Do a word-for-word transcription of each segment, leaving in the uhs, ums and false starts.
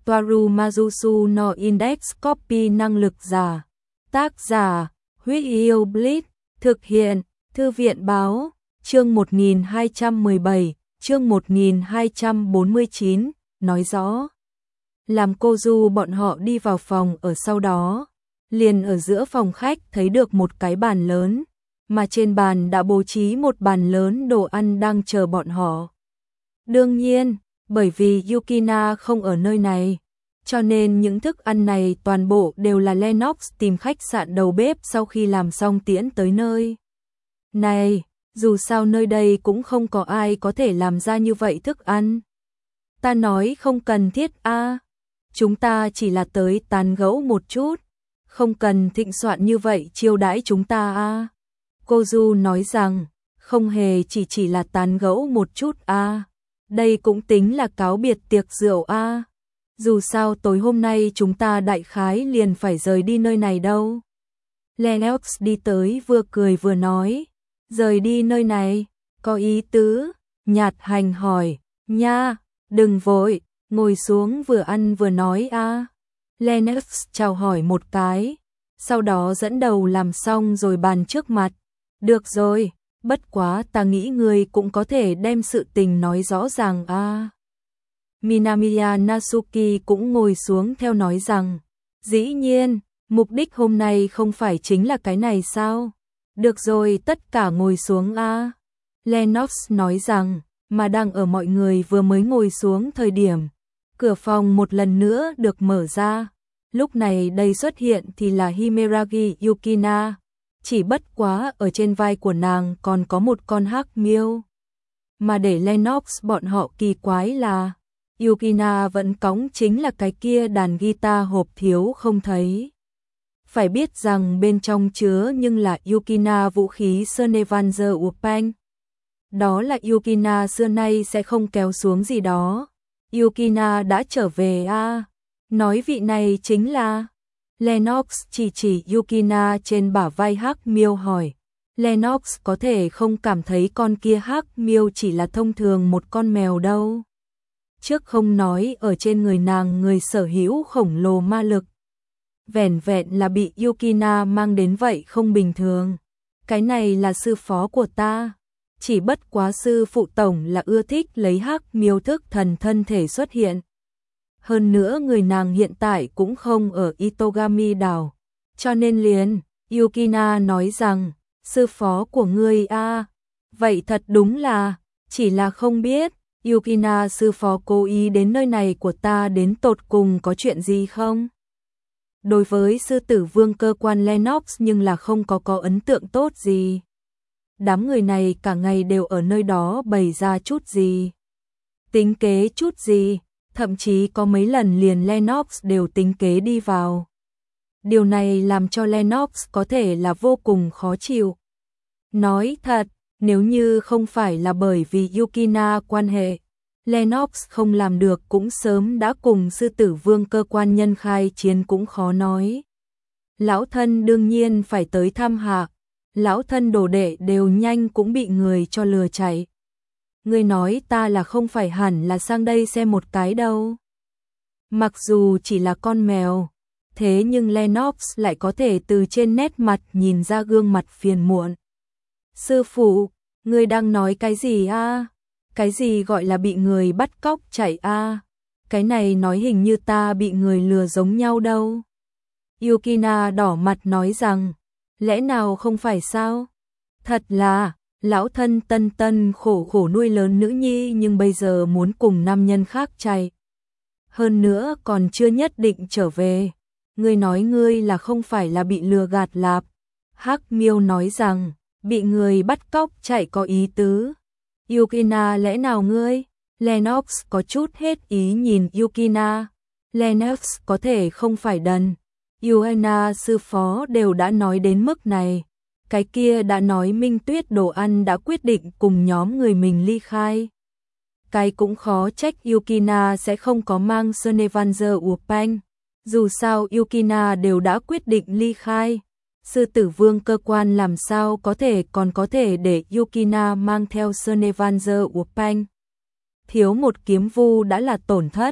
Toaru Majusu no Index Copy năng lực giả. Tác giả, Huyết Yêu Blitz, thực hiện, Thư viện báo, chương một nghìn hai trăm mười bảy, chương một nghìn hai trăm bốn mươi chín, nói rõ. Làm cô Du bọn họ đi vào phòng ở sau đó, liền ở giữa phòng khách thấy được một cái bàn lớn, mà trên bàn đã bố trí một bàn lớn đồ ăn đang chờ bọn họ. Đương nhiên, bởi vì Yukina không ở nơi này, cho nên những thức ăn này toàn bộ đều là Lennox tìm khách sạn đầu bếp sau khi làm xong tiễn tới nơi. Này, dù sao nơi đây cũng không có ai có thể làm ra như vậy thức ăn. Ta nói không cần thiết a, à. Chúng ta chỉ là tới tán gẫu một chút, không cần thịnh soạn như vậy chiêu đãi chúng ta a. À. Cô Du nói rằng, không hề chỉ chỉ là tán gẫu một chút a. À. Đây cũng tính là cáo biệt tiệc rượu a. À. Dù sao tối hôm nay chúng ta đại khái liền phải rời đi nơi này đâu. Lennox đi tới vừa cười vừa nói, rời đi nơi này, có ý tứ, Nhạt Hành hỏi, nha, đừng vội, ngồi xuống vừa ăn vừa nói a. À. Lennox chào hỏi một cái, sau đó dẫn đầu làm xong rồi bàn trước mặt, được rồi, bất quá ta nghĩ người cũng có thể đem sự tình nói rõ ràng a. À. Minamiya Natsuki cũng ngồi xuống theo nói rằng, dĩ nhiên, mục đích hôm nay không phải chính là cái này sao? Được rồi, tất cả ngồi xuống a. À. Lennox nói rằng, mà đang ở mọi người vừa mới ngồi xuống thời điểm, cửa phòng một lần nữa được mở ra. Lúc này đây xuất hiện thì là Himeragi Yukina, chỉ bất quá ở trên vai của nàng còn có một con hắc miêu. Mà để Lennox bọn họ kỳ quái là Yukina vẫn cõng chính là cái kia đàn guitar hộp thiếu không thấy. Phải biết rằng bên trong chứa nhưng là Yukina vũ khí Senevanzer Upang. Đó là Yukina xưa nay sẽ không kéo xuống gì đó. Yukina đã trở về a. À. Nói vị này chính là... Lennox chỉ chỉ Yukina trên bả vai hắc miêu hỏi. Lennox có thể không cảm thấy con kia hắc miêu chỉ là thông thường một con mèo đâu. Trước không nói ở trên người nàng người sở hữu khổng lồ ma lực. Vẻn vẹn là bị Yukina mang đến vậy không bình thường. Cái này là sư phó của ta. Chỉ bất quá sư phụ tổng là ưa thích lấy hắc miêu thức thần thân thể xuất hiện. Hơn nữa người nàng hiện tại cũng không ở Itogami đảo. Cho nên liền, Yukina nói rằng, sư phó của ngươi a, à, vậy thật đúng là, chỉ là không biết, Yukina sư phó cố ý đến nơi này của ta đến tột cùng có chuyện gì không? Đối với sư tử vương cơ quan Lennox nhưng là không có có ấn tượng tốt gì. Đám người này cả ngày đều ở nơi đó bày ra chút gì. Tính kế chút gì, thậm chí có mấy lần liền Lennox đều tính kế đi vào. Điều này làm cho Lennox có thể là vô cùng khó chịu. Nói thật, nếu như không phải là bởi vì Yukina quan hệ, Lennox không làm được cũng sớm đã cùng sư tử vương cơ quan nhân khai chiến cũng khó nói. Lão thân đương nhiên phải tới thăm hạ, lão thân đồ đệ đều nhanh cũng bị người cho lừa chạy. Ngươi nói ta là không phải hẳn là sang đây xem một cái đâu. Mặc dù chỉ là con mèo, thế nhưng Lennox lại có thể từ trên nét mặt nhìn ra gương mặt phiền muộn. Sư phụ, ngươi đang nói cái gì a? À? Cái gì gọi là bị người bắt cóc chạy a? À? Cái này nói hình như ta bị người lừa giống nhau đâu. Yukina đỏ mặt nói rằng, lẽ nào không phải sao? Thật là, lão thân tân tân khổ khổ nuôi lớn nữ nhi nhưng bây giờ muốn cùng nam nhân khác chạy. Hơn nữa còn chưa nhất định trở về. Ngươi nói ngươi là không phải là bị lừa gạt lạp. Hắc miêu nói rằng, bị người bắt cóc chạy có ý tứ. Yukina lẽ nào ngươi? Lennox có chút hết ý nhìn Yukina. Lennox có thể không phải đần. Yuena sư phó đều đã nói đến mức này. Cái kia đã nói Minh Tuyết đồ ăn đã quyết định cùng nhóm người mình ly khai. Cái cũng khó trách Yukina sẽ không có mang Senevanzer Upang. Dù sao Yukina đều đã quyết định ly khai. Sư tử vương cơ quan làm sao có thể còn có thể để Yukina mang theo Senevanzer Upang. Thiếu một kiếm vu đã là tổn thất.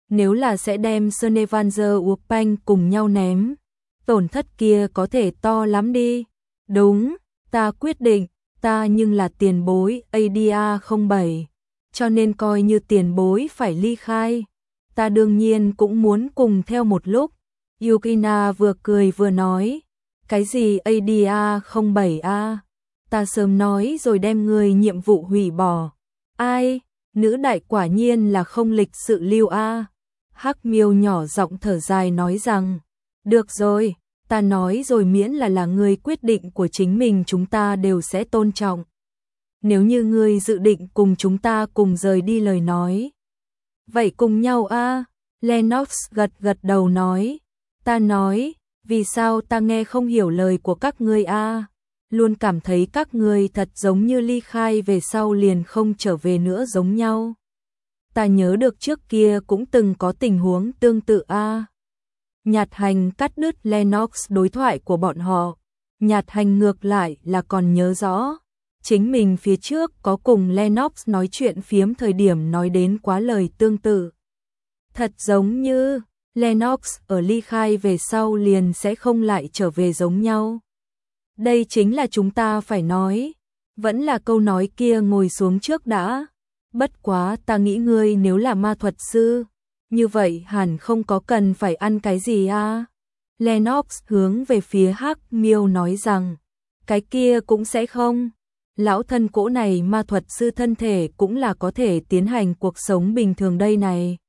nếu là sẽ đem Snevanzer Urpanh cùng nhau ném, tổn thất kia có thể to lắm đi. Đúng, ta quyết định, ta nhưng là tiền bối A D A không bảy, cho nên coi như tiền bối phải ly khai. Ta đương nhiên cũng muốn cùng theo một lúc. Yukina vừa cười vừa nói, cái gì A D A không bảy a? Ta sớm nói rồi đem người nhiệm vụ hủy bỏ. Ai, nữ đại quả nhiên là không lịch sự lưu a. Hắc Miêu nhỏ giọng thở dài nói rằng, được rồi, ta nói rồi miễn là là người quyết định của chính mình chúng ta đều sẽ tôn trọng. Nếu như ngươi dự định cùng chúng ta cùng rời đi lời nói. Vậy cùng nhau a. Lennox gật gật đầu nói, ta nói, vì sao ta nghe không hiểu lời của các ngươi a? Luôn cảm thấy các ngươi thật giống như ly khai về sau liền không trở về nữa giống nhau. Ta nhớ được trước kia cũng từng có tình huống tương tự a. Nhạt Hành cắt đứt Lennox đối thoại của bọn họ. Nhạt Hành ngược lại là còn nhớ rõ. Chính mình phía trước có cùng Lennox nói chuyện phiếm thời điểm nói đến quá lời tương tự. Thật giống như Lennox ở ly khai về sau liền sẽ không lại trở về giống nhau. Đây chính là chúng ta phải nói. Vẫn là câu nói kia ngồi xuống trước đã. Bất quá ta nghĩ ngươi nếu là ma thuật sư, như vậy hẳn không có cần phải ăn cái gì à. Lennox hướng về phía Hắc Miêu nói rằng, cái kia cũng sẽ không. Lão thân cỗ này ma thuật sư thân thể cũng là có thể tiến hành cuộc sống bình thường đây này.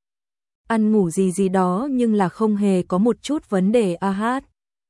Ăn ngủ gì gì đó nhưng là không hề có một chút vấn đề a hát.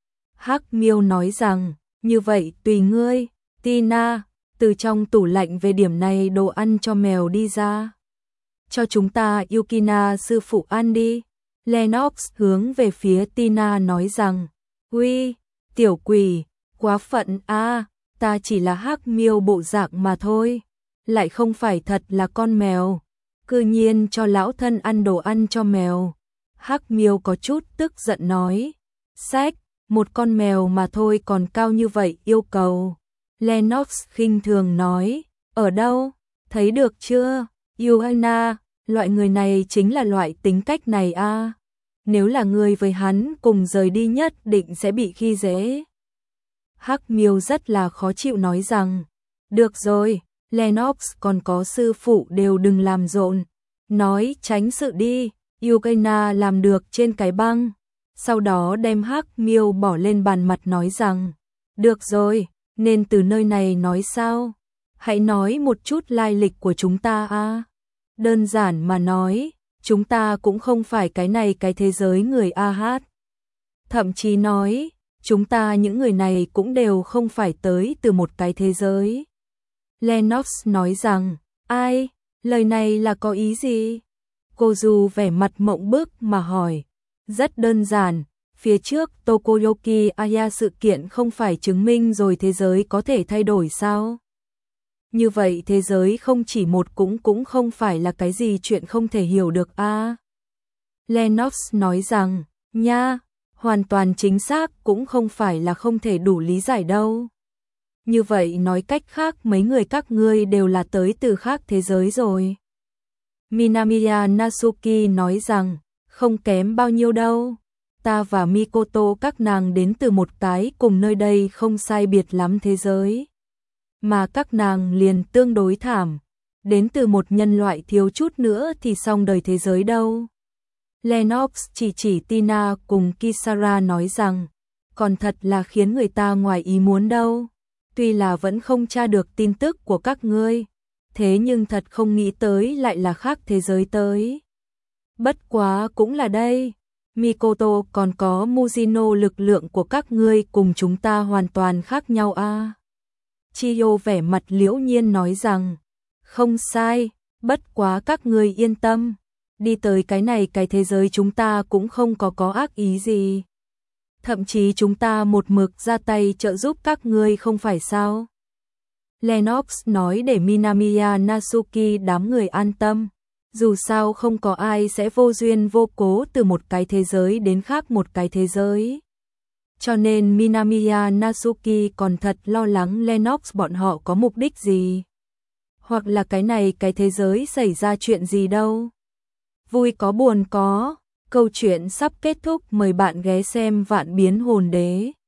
Hắc Miêu nói rằng, như vậy tùy ngươi, Tina, từ trong tủ lạnh về điểm này đồ ăn cho mèo đi ra. Cho chúng ta Yukina sư phụ ăn đi. Lennox hướng về phía Tina nói rằng, uy, tiểu quỷ, quá phận a, ta chỉ là Hắc Miêu bộ dạng mà thôi, lại không phải thật là con mèo. Cư nhiên cho lão thân ăn đồ ăn cho mèo. Hắc Miêu có chút tức giận nói, sách, một con mèo mà thôi còn cao như vậy yêu cầu. Lennox khinh thường nói, ở đâu, thấy được chưa, Yuana, loại người này chính là loại tính cách này a. Nếu là người với hắn cùng rời đi nhất định sẽ bị khi dễ. Hắc Miêu rất là khó chịu nói rằng, được rồi, Lennox còn có sư phụ đều đừng làm rộn, nói tránh sự đi. Yukina làm được trên cái băng, sau đó đem Hắc Miêu bỏ lên bàn mặt nói rằng, được rồi, nên từ nơi này nói sao? Hãy nói một chút lai lịch của chúng ta a. Đơn giản mà nói, chúng ta cũng không phải cái này cái thế giới người a hát. Thậm chí nói, chúng ta những người này cũng đều không phải tới từ một cái thế giới. Lennox nói rằng, ai, lời này là có ý gì? Cô dù vẻ mặt mộng bức mà hỏi, rất đơn giản, phía trước Tokoyoki Aya sự kiện không phải chứng minh rồi thế giới có thể thay đổi sao? Như vậy thế giới không chỉ một cũng cũng không phải là cái gì chuyện không thể hiểu được a. À? Lennox nói rằng, nha, hoàn toàn chính xác cũng không phải là không thể đủ lý giải đâu. Như vậy nói cách khác mấy người các ngươi đều là tới từ khác thế giới rồi. Minamiya Natsuki nói rằng, không kém bao nhiêu đâu. Ta và Mikoto các nàng đến từ một cái cùng nơi đây không sai biệt lắm thế giới. Mà các nàng liền tương đối thảm. Đến từ một nhân loại thiếu chút nữa thì xong đời thế giới đâu. Lennox chỉ chỉ Tina cùng Kisara nói rằng, còn thật là khiến người ta ngoài ý muốn đâu. Tuy là vẫn không tra được tin tức của các ngươi, thế nhưng thật không nghĩ tới lại là khác thế giới tới. Bất quá cũng là đây, Mikoto còn có Mujino lực lượng của các ngươi cùng chúng ta hoàn toàn khác nhau a. À? Chiyo vẻ mặt liễu nhiên nói rằng, không sai, bất quá các ngươi yên tâm, đi tới cái này cái thế giới chúng ta cũng không có có ác ý gì. Thậm chí chúng ta một mực ra tay trợ giúp các ngươi không phải sao? Lennox nói để Minamiya Natsuki đám người an tâm. Dù sao không có ai sẽ vô duyên vô cố từ một cái thế giới đến khác một cái thế giới. Cho nên Minamiya Natsuki còn thật lo lắng Lennox bọn họ có mục đích gì. Hoặc là cái này cái thế giới xảy ra chuyện gì đâu. vui có buồn có, câu chuyện sắp kết thúc, mời bạn ghé xem Vạn Biến Hồn Đế.